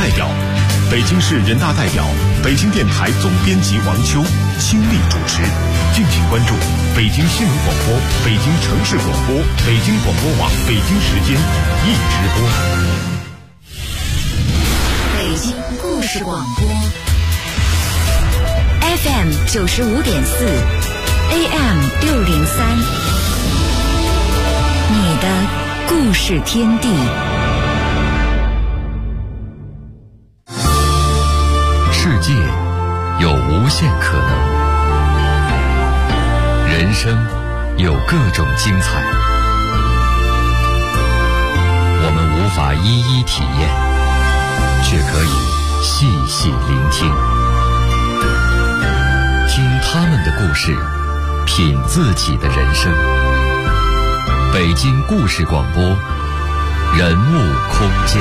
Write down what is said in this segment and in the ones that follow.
代表，北京市人大代表，北京电台总编辑王秋倾力主持。敬请关注北京新闻广播、北京城市广播、北京广播网北京时间一直播。 北京故事广播 FM 95.4 AM 603，你的故事天地。 世界有无限可能，人生有各种精彩，我们无法一一体验，却可以细细聆听，听他们的故事，品自己的人生。北京故事广播，人物空间。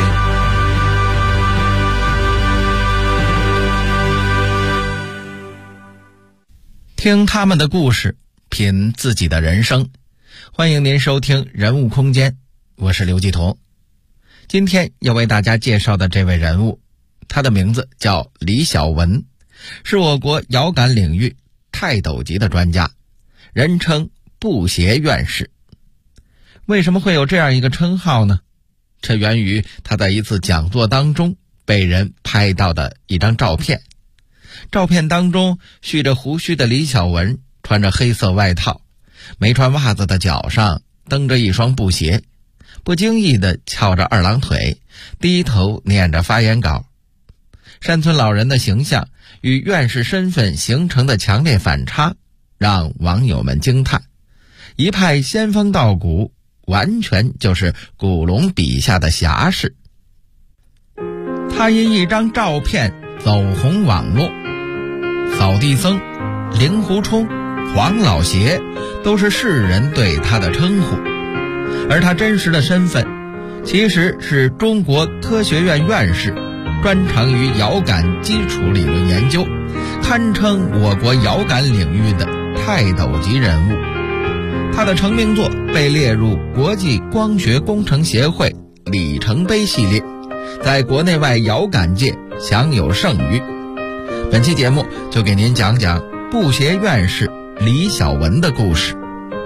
听他们的故事，品自己的人生。欢迎您收听人物空间，我是刘继彤。今天要为大家介绍的这位人物，他的名字叫李小文，是我国遥感领域泰斗级的专家，人称布鞋院士。为什么会有这样一个称号呢？这源于他在一次讲座当中被人拍到的一张照片。照片当中，蓄着胡须的李小文穿着黑色外套，没穿袜子的脚上蹬着一双布鞋，不经意地翘着二郎腿，低头念着发言稿。山村老人的形象与院士身份形成的强烈反差，让网友们惊叹，一派仙风道骨，完全就是古龙笔下的侠士。他因一张照片走红网络，扫地僧、令狐冲、黄老邪都是世人对他的称呼，而他真实的身份其实是中国科学院院士，专长于遥感基础理论研究，堪称我国遥感领域的泰斗级人物。他的成名作被列入国际光学工程协会里程碑系列，在国内外遥感界享有盛誉。本期节目就给您讲讲布鞋院士李小文的故事。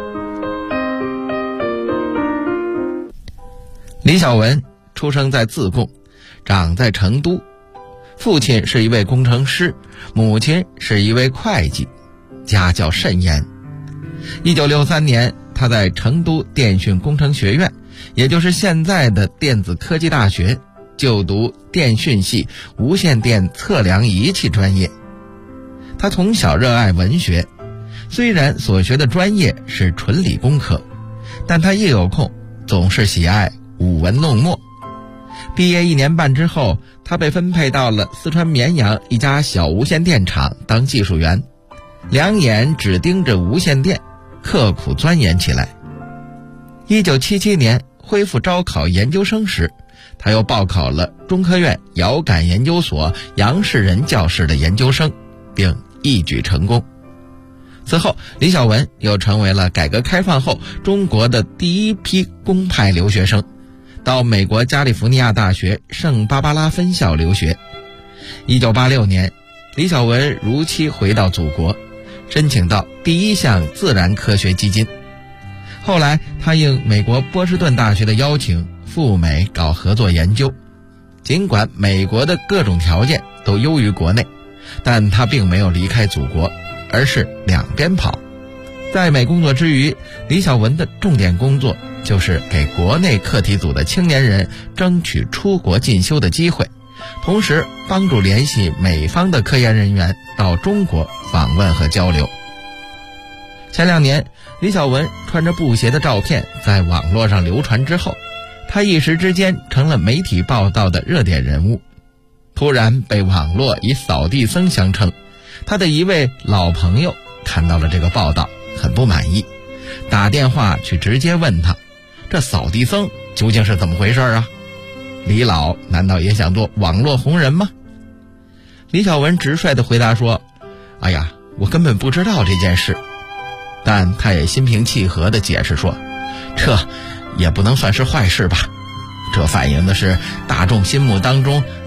李小文出生在自贡，长在成都，父亲是一位工程师，母亲是一位会计，家教甚严。1963年，他在成都电讯工程学院，也就是现在的电子科技大学，就读电讯系无线电测量仪器专业。他从小热爱文学，虽然所学的专业是纯理工科，但他一有空总是喜爱舞文弄墨。毕业1年半之后，他被分配到了四川绵阳一家小无线电厂当技术员，两眼只盯着无线电，刻苦钻研起来。1977年恢复招考研究生时，他又报考了中科院遥感研究所杨世仁教师的研究生，并一举成功。此后，李小文又成为了改革开放后中国的第一批公派留学生，到美国加利福尼亚大学圣巴巴拉分校留学。1986年，李小文如期回到祖国，申请到第一项自然科学基金。后来他应美国波士顿大学的邀请赴美搞合作研究，尽管美国的各种条件都优于国内，但他并没有离开祖国，而是两边跑。在美工作之余，李小文的重点工作就是给国内课题组的青年人争取出国进修的机会，同时帮助联系美方的科研人员到中国访问和交流。前2年，李小文穿着布鞋的照片在网络上流传之后，他一时之间成了媒体报道的热点人物，突然被网络以扫地僧相称。他的一位老朋友看到了这个报道，很不满意，打电话去直接问他，这扫地僧究竟是怎么回事啊？李老难道也想做网络红人吗？李小文直率地回答说，哎呀，我根本不知道这件事。但他也心平气和地解释说，这也不能算是坏事吧，这反映的是大众心目当中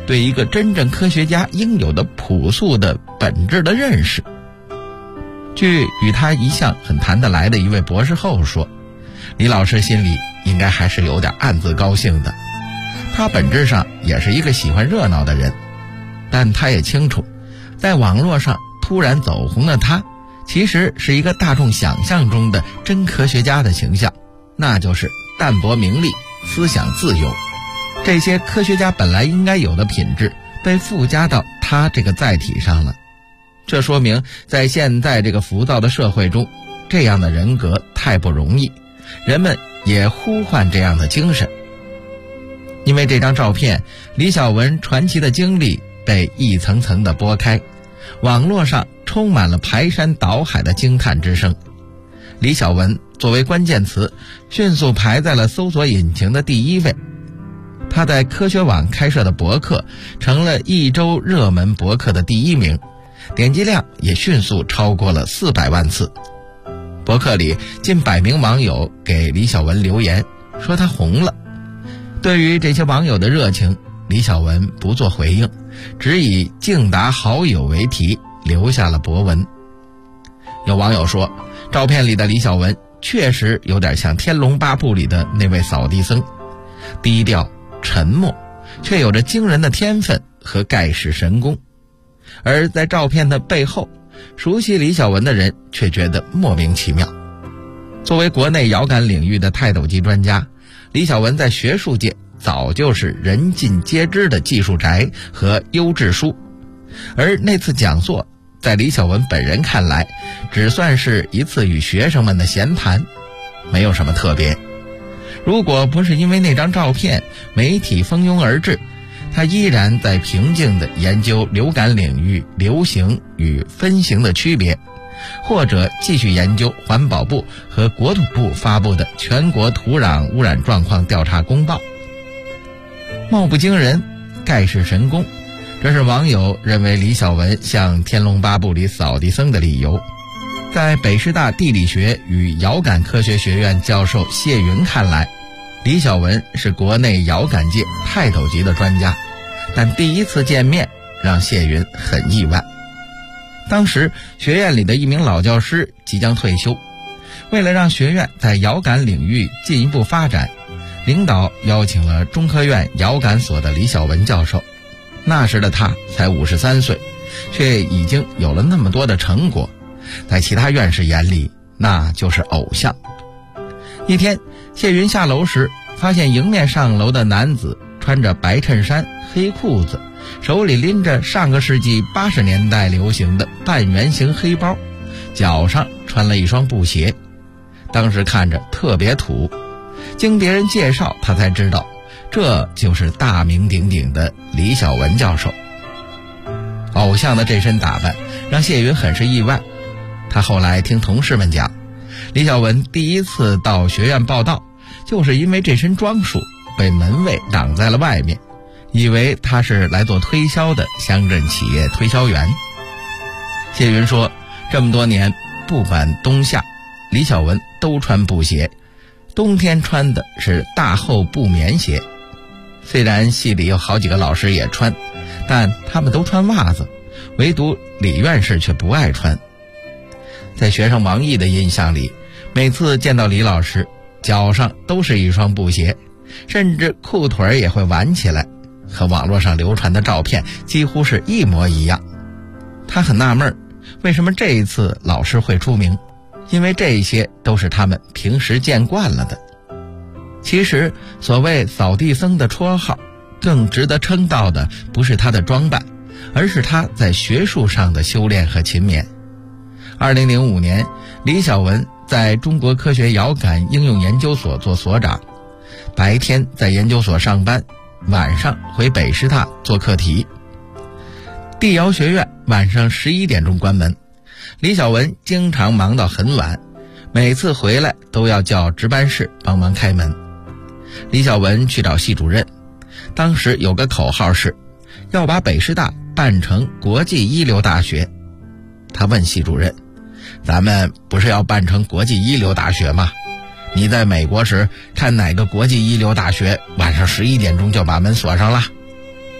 对一个真正科学家应有的朴素的本质的认识。据与他一向很谈得来的一位博士后说，李老师心里应该还是有点暗自高兴的。他本质上也是一个喜欢热闹的人，但他也清楚，在网络上突然走红的他，其实是一个大众想象中的真科学家的形象，那就是淡泊名利，思想自由。这些科学家本来应该有的品质被附加到他这个载体上了。这说明在现在这个浮躁的社会中，这样的人格太不容易，人们也呼唤这样的精神。因为这张照片，李小文传奇的经历被一层层的剥开，网络上充满了排山倒海的惊叹之声。李小文作为关键词，迅速排在了搜索引擎的第1位。他在科学网开设的博客成了一周热门博客的第1名，点击量也迅速超过了400万次。博客里近100名网友给李小文留言，说他红了。对于这些网友的热情，李小文不做回应，只以敬答好友为题留下了博文。有网友说，照片里的李小文确实有点像《天龙八部》里的那位扫地僧，低调沉默，却有着惊人的天分和盖世神功。而在照片的背后，熟悉李小文的人却觉得莫名其妙。作为国内遥感领域的泰斗级专家，李小文在学术界早就是人尽皆知的技术宅和优质书，而那次讲座在李小文本人看来，只算是一次与学生们的闲谈，没有什么特别。如果不是因为那张照片媒体蜂拥而至，他依然在平静地研究流感领域流行与分型的区别，或者继续研究环保部和国土部发布的全国土壤污染状况调查公报。貌不惊人，盖世神功，这是网友认为李小文像《天龙八部》里扫地僧的理由。在北师大地理学与遥感科学学院教授谢云看来，李小文是国内遥感界泰斗级的专家，但第一次见面让谢云很意外。当时学院里的一名老教师即将退休，为了让学院在遥感领域进一步发展，领导邀请了中科院遥感所的李小文教授。那时的他才53岁，却已经有了那么多的成果，在其他院士眼里那就是偶像。一天，谢云下楼时发现迎面上楼的男子穿着白衬衫黑裤子，手里拎着上个世纪80年代流行的半圆形黑包，脚上穿了一双布鞋，当时看着特别土。经别人介绍，他才知道这就是大名鼎鼎的李小文教授。偶像的这身打扮让谢云很是意外。他后来听同事们讲，李小文第一次到学院报道，就是因为这身装束被门卫挡在了外面，以为他是来做推销的乡镇企业推销员。谢云说，这么多年不管冬夏，李小文都穿布鞋，冬天穿的是大厚布棉鞋。虽然系里有好几个老师也穿，但他们都穿袜子，唯独李院士却不爱穿。在学生王毅的印象里，每次见到李老师，脚上都是一双布鞋，甚至裤腿也会挽起来，和网络上流传的照片几乎是一模一样。他很纳闷，为什么这一次老师会出名？因为这些都是他们平时见惯了的。其实所谓扫地僧的绰号，更值得称道的不是他的装扮，而是他在学术上的修炼和勤勉。2005年，李小文在中国科学遥感应用研究所做所长，白天在研究所上班，晚上回北师大做课题。地遥学院晚上11点钟关门，李小文经常忙到很晚，每次回来都要叫值班室帮忙开门。李小文去找系主任，当时有个口号是要把北师大办成国际一流大学。他问系主任，咱们不是要办成国际一流大学吗？你在美国时看哪个国际一流大学晚上11点钟就把门锁上了？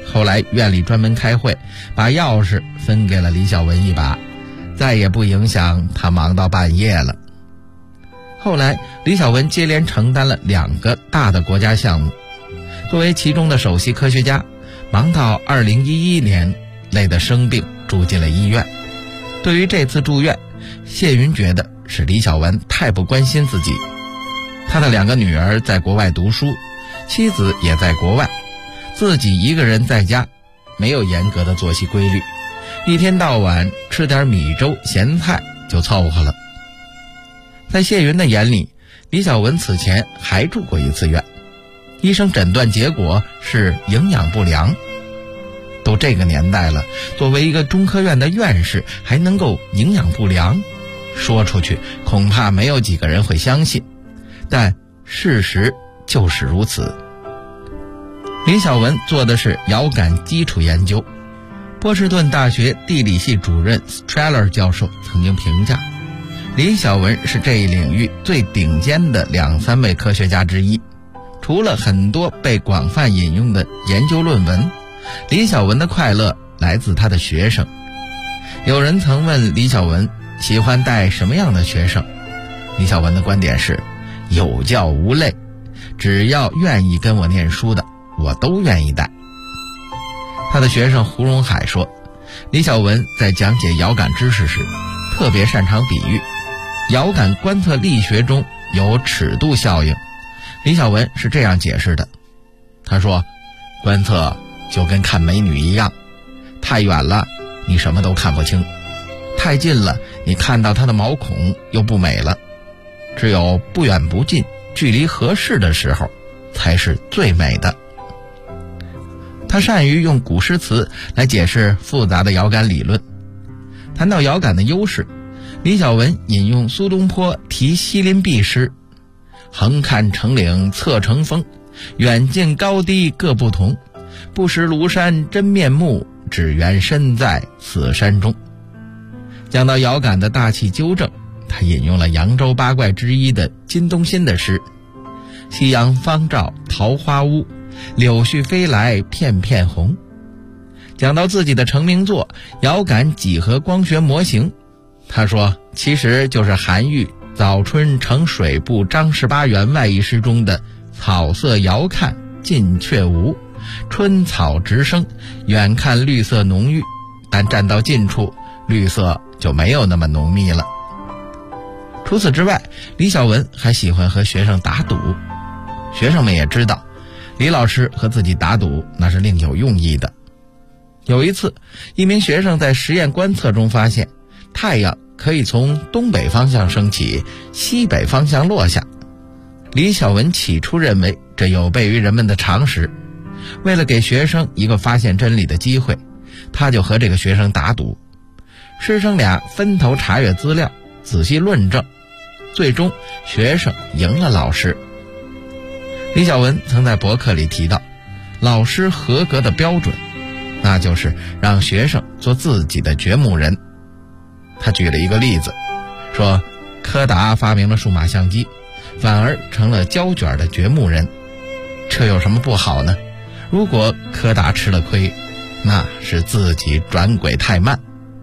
后来院里专门开会，把钥匙分给了李小文一把，再也不影响他忙到半夜了。后来李小文接连承担了2个大的国家项目，作为其中的首席科学家，忙到2011年累得生病住进了医院。对于这次住院，谢云觉得是李小文太不关心自己。他的2个女儿在国外读书，妻子也在国外，自己一个人在家，没有严格的作息规律，一天到晚吃点米粥咸菜就凑合了。在谢云的眼里，李小文此前还住过一次院，医生诊断结果是营养不良。都这个年代了，作为一个中科院的院士还能够营养不良，说出去恐怕没有几个人会相信，但事实就是如此。李小文做的是遥感基础研究，波士顿大学地理系主任 Streller 教授曾经评价，李小文是这一领域最顶尖的2-3位科学家之一。除了很多被广泛引用的研究论文，李小文的快乐来自他的学生。有人曾问李小文喜欢带什么样的学生，李小文的观点是有教无类，只要愿意跟我念书的我都愿意带。他的学生胡荣海说，李小文在讲解遥感知识时特别擅长比喻，遥感观测力学中有尺度效应。李小文是这样解释的，他说，观测就跟看美女一样，太远了你什么都看不清，太近了你看到她的毛孔又不美了，只有不远不近，距离合适的时候才是最美的。他善于用古诗词来解释复杂的遥感理论。谈到遥感的优势，李小文引用苏东坡题西林壁诗，横看成岭侧成峰，远近高低各不同，不识庐山真面目，只缘身在此山中。讲到遥感的大气纠正，他引用了扬州八怪之一的金东新的诗，夕阳方照桃花坞，柳絮飞来片片红。讲到自己的成名作遥感几何光学模型，他说其实就是韩愈《早春呈水部张十八员外》一诗中的草色遥看近却无，春草直生，远看绿色浓郁，但站到近处绿色就没有那么浓密了。除此之外，李小文还喜欢和学生打赌。学生们也知道李老师和自己打赌那是另有用意的。有一次，一名学生在实验观测中发现太阳可以从东北方向升起，西北方向落下。李小文起初认为这有悖于人们的常识，为了给学生一个发现真理的机会，他就和这个学生打赌。师生俩分头查阅资料，仔细论证，最终学生赢了老师。李小文曾在博客里提到，老师合格的标准，那就是让学生做自己的掘墓人。他举了一个例子，说柯达发明了数码相机，反而成了胶卷的掘墓人，这有什么不好呢？如果柯达吃了亏，那是自己转轨太慢。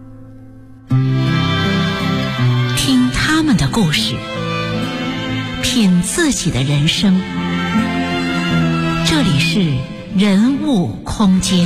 听他们的故事，品自己的人生。这里是人物空间。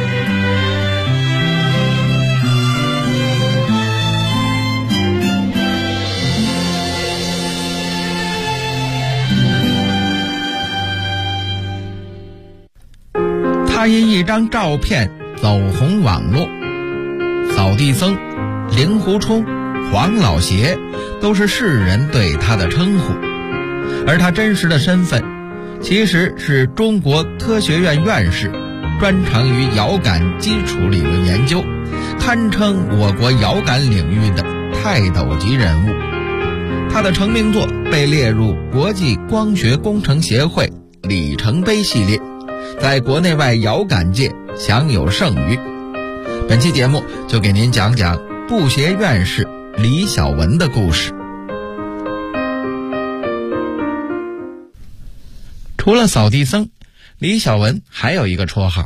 他因一张照片走红网络，扫地僧、令狐冲、黄老邪都是世人对他的称呼，而他真实的身份其实是中国科学院院士，专长于遥感基础理论研究，堪称我国遥感领域的泰斗级人物。他的成名作被列入国际光学工程协会里程碑系列，在国内外遥感界享有盛誉。本期节目就给您讲讲布协院士李小文的故事。除了扫地僧，李小文还有一个绰号，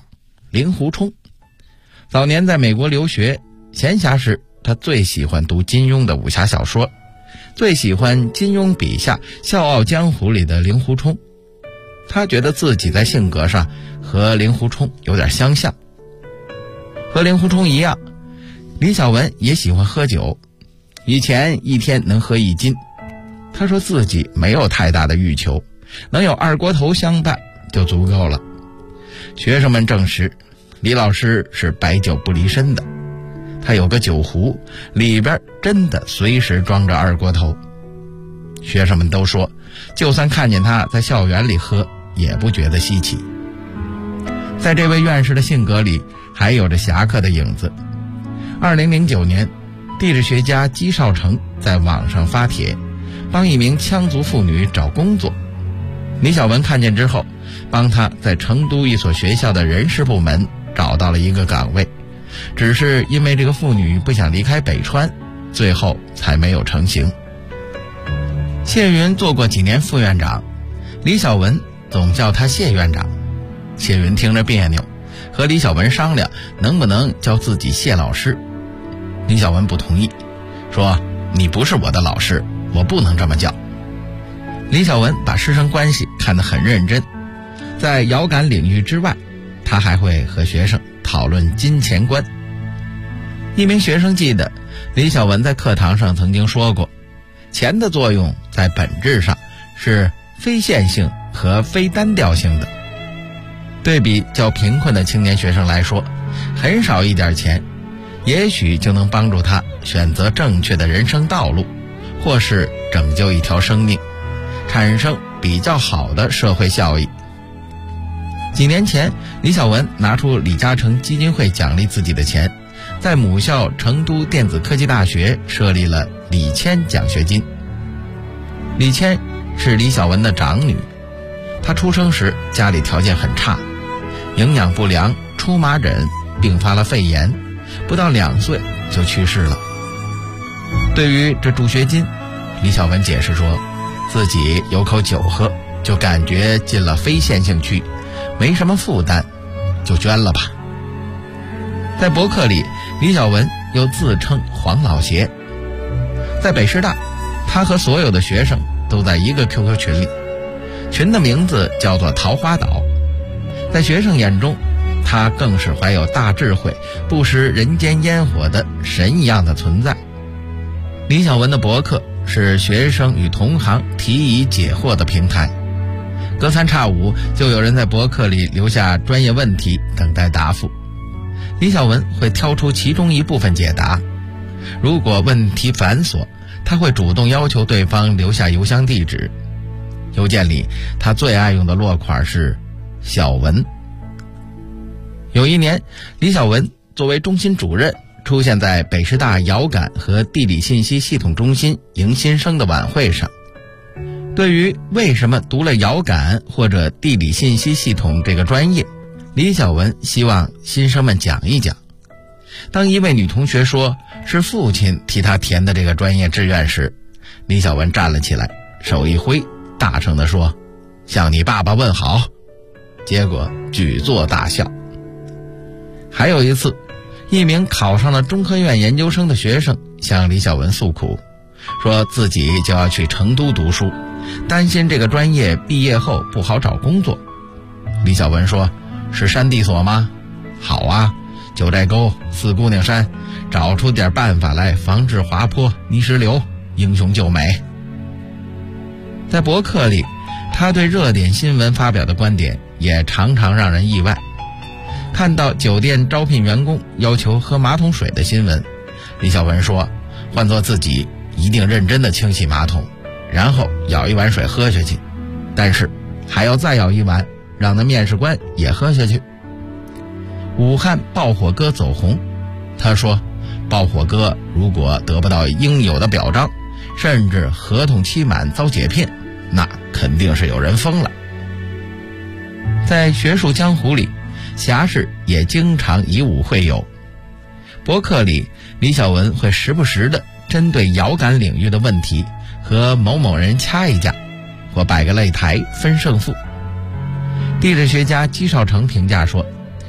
令狐冲。早年在美国留学，闲暇时他最喜欢读金庸的武侠小说，最喜欢金庸笔下《笑傲江湖》里的令狐冲。他觉得自己在性格上和令狐冲有点相像。和令狐冲一样，李小文也喜欢喝酒，以前一天能喝1斤。他说自己没有太大的欲求，能有二锅头相伴就足够了。学生们证实，李老师是百酒不离身的，他有个酒壶，里边真的随时装着二锅头。学生们都说，就算看见他在校园里喝，也不觉得稀奇。在这位院士的性格里，还有着侠客的影子。2009年，地质学家姬少成在网上发帖，帮一名羌族妇女找工作。李小文看见之后，帮他在成都一所学校的人事部门找到了一个岗位，只是因为这个妇女不想离开北川，最后才没有成行。谢云做过几年副院长，李小文总叫他谢院长。谢云听着别扭，和李小文商量能不能叫自己谢老师。李小文不同意，说你不是我的老师，我不能这么叫。李小文把师生关系看得很认真，在遥感领域之外，他还会和学生讨论金钱观。一名学生记得，李小文在课堂上曾经说过，钱的作用在本质上是非线性和非单调性的。对比较贫困的青年学生来说，很少一点钱，也许就能帮助他选择正确的人生道路，或是拯救一条生命，产生比较好的社会效益。几年前，李小文拿出李嘉诚基金会奖励自己的钱，在母校成都电子科技大学设立了李谦奖学金。李谦是李小文的长女，她出生时家里条件很差，营养不良，出麻疹，并发了肺炎，不到2岁就去世了。对于这助学金，李小文解释说，自己有口酒喝，就感觉进了非线性区，没什么负担，就捐了吧。在博客里，李小文又自称黄老邪。在北师大，他和所有的学生都在一个 QQ 群里，群的名字叫做桃花岛。在学生眼中，他更是怀有大智慧，不食人间烟火的神一样的存在。李小文的博客是学生与同行提疑解惑的平台，隔三差五就有人在博客里留下专业问题等待答复，李小文会挑出其中一部分解答。如果问题繁琐，他会主动要求对方留下邮箱地址。邮件里他最爱用的落款是小文。有一年，李小文作为中心主任出现在北师大遥感和地理信息系统中心迎新生的晚会上。对于为什么读了遥感或者地理信息系统这个专业，李小文希望新生们讲一讲。当一位女同学说是父亲替她填的这个专业志愿时，李小文站了起来，手一挥，大声地说，向你爸爸问好。结果举座大笑。还有一次，一名考上了中科院研究生的学生向李小文诉苦，说自己就要去成都读书，担心这个专业毕业后不好找工作。李小文说，是山地所吗？好啊，九寨沟、四姑娘山，找出点办法来防治滑坡、泥石流，英雄救美。在博客里，他对热点新闻发表的观点也常常让人意外。看到酒店招聘员工要求喝马桶水的新闻，李小文说，换做自己一定认真地清洗马桶，然后舀一碗水喝下去，但是还要再舀一碗，让那面试官也喝下去。武汉爆火哥走红，他说，爆火哥如果得不到应有的表彰，甚至合同期满遭解聘，那肯定是有人疯了。在学术江湖里，侠士也经常以武会友。博客里，李小文会时不时地针对遥感领域的问题和某某人掐一架，或摆个擂台分胜负。地质学家姬少成评价说，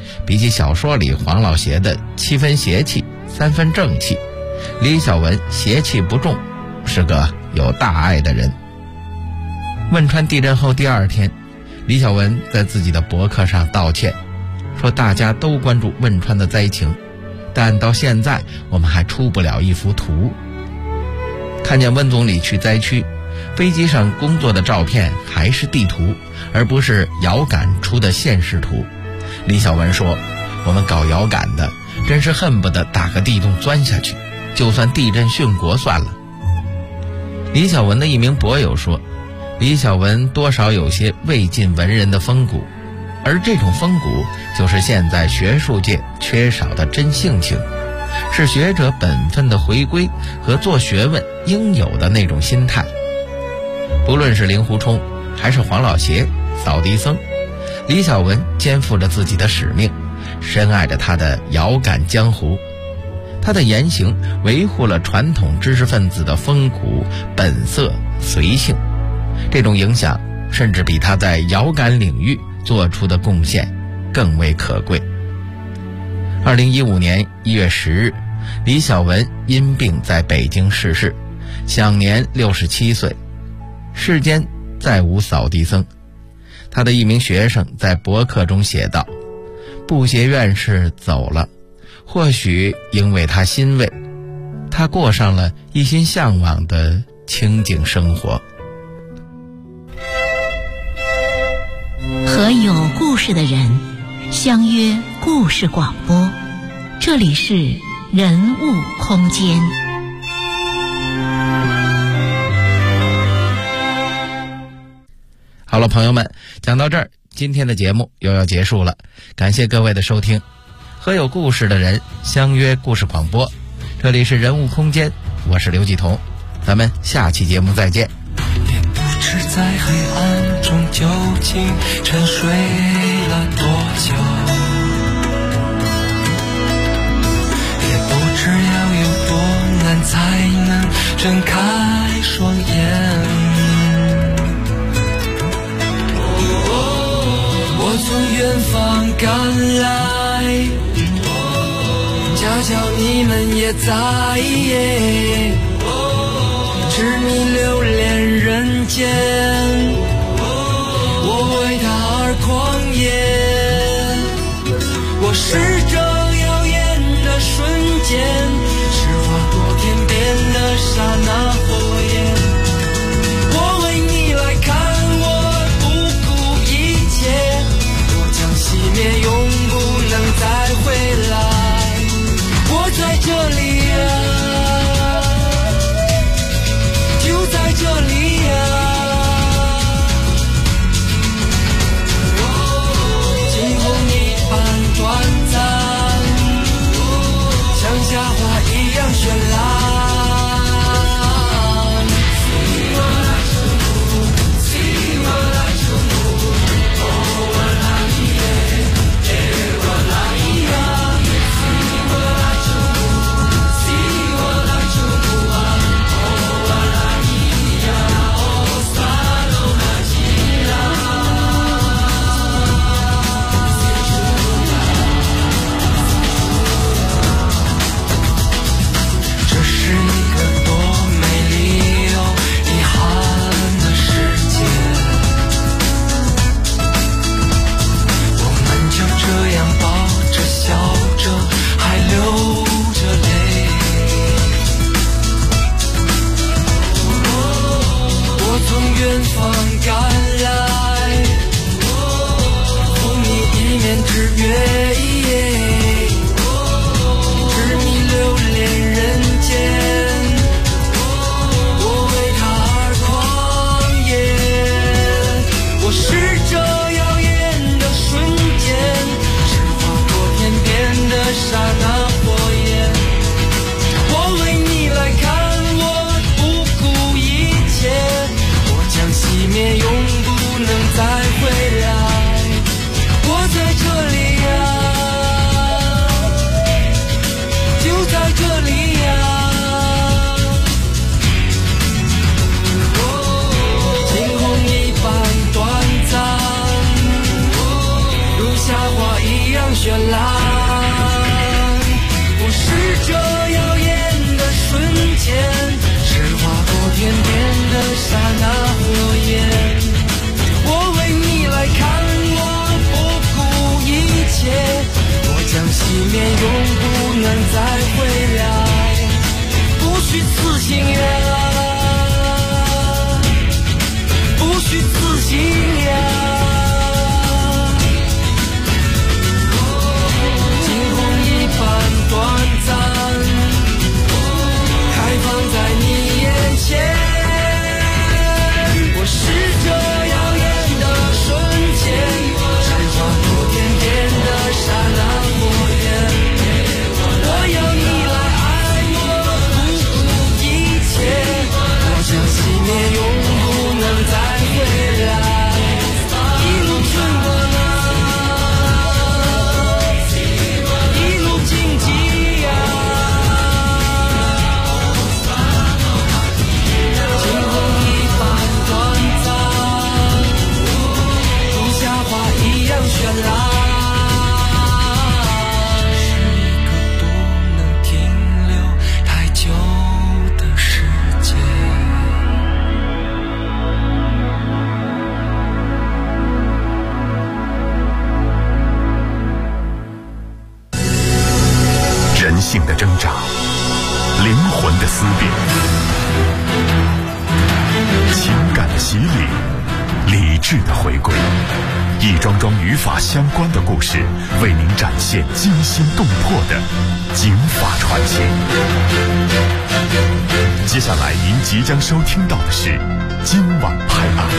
比起小说里黄老邪的7分邪气3分正气，李小文邪气不重，是个有大爱的人。汶川地震后第2天，李小文在自己的博客上道歉，说大家都关注汶川的灾情，但到现在我们还出不了一幅图。看见温总理去灾区，飞机上工作的照片还是地图，而不是遥感出的现实图。李小文说，我们搞遥感的真是恨不得打个地洞钻下去，就算地震殉国算了。李小文的一名博友说，李小文多少有些魏晋文人的风骨，而这种风骨就是现在学术界缺少的真性情，是学者本分的回归和做学问应有的那种心态。不论是令狐冲还是黄老邪、扫地僧，李小文肩负着自己的使命，深爱着他的遥感江湖。他的言行维护了传统知识分子的风骨、本色、随性，这种影响甚至比他在遥感领域做出的贡献更为可贵。2015年1月10日，李小文因病在北京逝世，享年67岁。世间再无扫地僧。他的一名学生在博客中写道，布鞋院士走了，或许因为他欣慰，他过上了一心向往的清静生活。 和有故事的人相约故事广播，这里是人物空间。 好了，朋友们，讲到这儿，今天的节目又要结束了，感谢各位的收听。和有故事的人相约故事广播，这里是人物空间，我是刘继彤，咱们下期节目再见。 也不知在黑暗中究竟沉睡了多久，也不知要有多难才能睁开双眼。我从远方赶来，恰巧你们也在，知你留恋人间，我为他而狂野。我是这耀眼的瞬间，是划过天边的刹那火焰。我为你来看，我不顾一切，我将熄灭，永不能再回来。我在这里啊，就在这里啊，惊鸿一般短暂，像夏花一样绚烂。 念永不能再回来，不虚此行呀，不虚此行呀。惊鸿一般短暂，开放在你眼前。我是这耀眼的瞬间，闪花多点点的刹那火焰。我要你来爱我，不顾一切。我将熄灭，永不能再回来。一路春光啊，一路荆棘呀。惊鸿一般短暂，如夏花一样绚烂。 人性的挣扎，灵魂的思辨，情感的洗礼，理智的回归，一桩桩与法相关的故事，为您展现惊心动魄的警法传奇。接下来您即将收听到的是今晚拍案。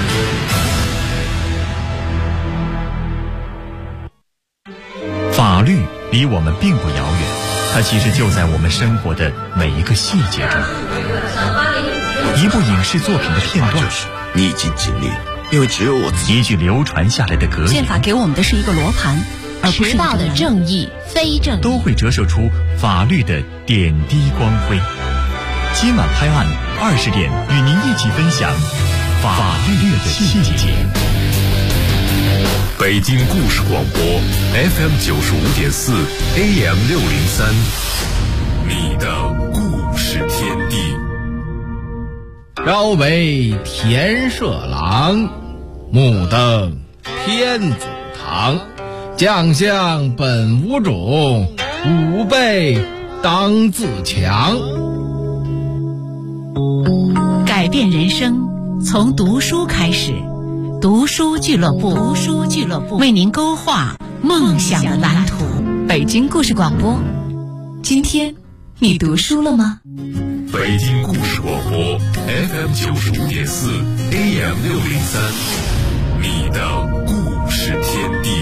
法律离我们并不遥远，它其实就在我们生活的每一个细节中。一部影视作品的片段， 逆境经历，因为只有我自己。 一句流传下来的格言， 宪法给我们的是一个罗盘，而不是一个的正义、非正义， 都会折射出法律的点滴光辉。今晚拍案20点，与您一起分享法律的细节。 北京故事广播 FM 95.4 AM 603，你的故事天地。 朝为田舍郎，目登天子堂。将相本无种，吾辈当自强。 改变人生从读书开始。读书俱乐部，为您勾画梦想的蓝图。 北京故事广播，今天你读书了吗？ 北京故事广播 FM 95.4 AM 603，你的故事天地。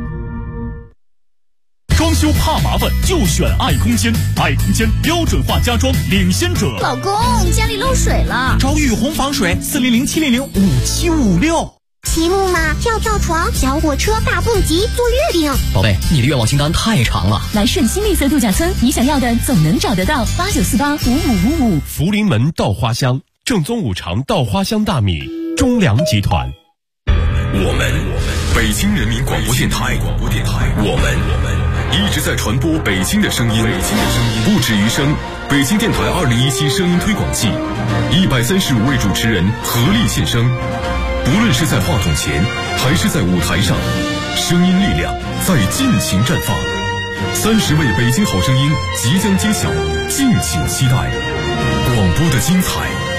装修怕麻烦就选爱空间，爱空间标准化家装领先者。 老公，家里漏水了， 找雨虹防水，400-700-5756。 骑木马、跳床、小火车、大蹦极、坐月饼。 宝贝，你的愿望清单太长了。 来顺新绿色度假村，你想要的总能找得到。89485555。 福临门稻花香，正宗五常稻花香大米，中粮集团。 我们北京人民广播电台，我们一直在传播北京的声音，不止于声。北京电台2017声音推广季，135位主持人合力献声。无论是在话筒前还是在舞台上，声音力量在尽情绽放。30位北京好声音即将揭晓，敬请期待。广播的精彩